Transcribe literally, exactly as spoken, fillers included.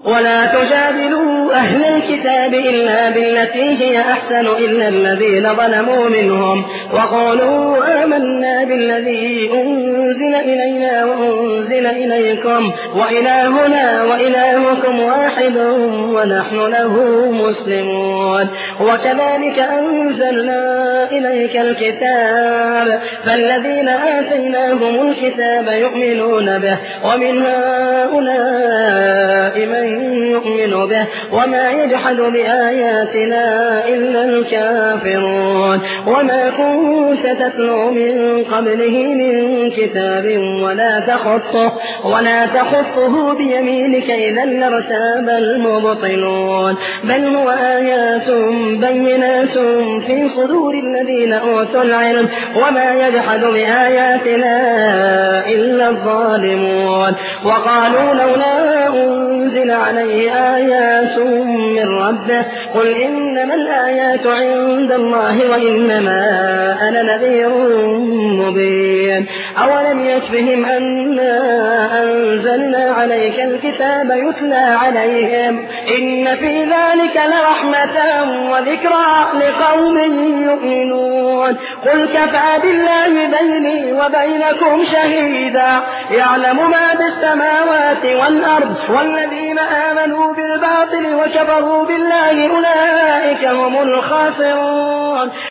ولا تجادلوا أهل الكتاب إلا بالتي هي أحسن إلا الذين ظلموا منهم وقالوا آمنا بالذي أنزل إلينا وأنزل إليكم وإلهنا وإلهكم واحد ونحن له مسلمون. وكذلك أنزلنا إليك الكتاب فالذين آتيناهم الكتاب يؤمنون به ومن هؤلاء من يؤمن به وما يجحد بآياتنا إلا الكافرون. وما كنت تتلو من قبله من كتاب ولا تخطه ولا تخطه بيمينك إذا لارتاب المبطلون بل هو آيات بينات في صدور الذين أوتوا العلم وما يجحد بآياتنا إلا الظالمون. وقالوا لولا أنزل عليه آيات من ربه قل إنما الآيات عند الله وإنما أنا نذير مبين. أولم يكفهم أنا أنزلنا عليك الكتاب يتلى عليهم إن في ذلك لرحمة وذكرى لقوم يؤمنون. قل كفى بالله بيني وبينكم شهيدا يعلم ما بالسماوات والأرض والذين آمنوا بالباطل وكفروا بالله أولئك هم الخاسرون.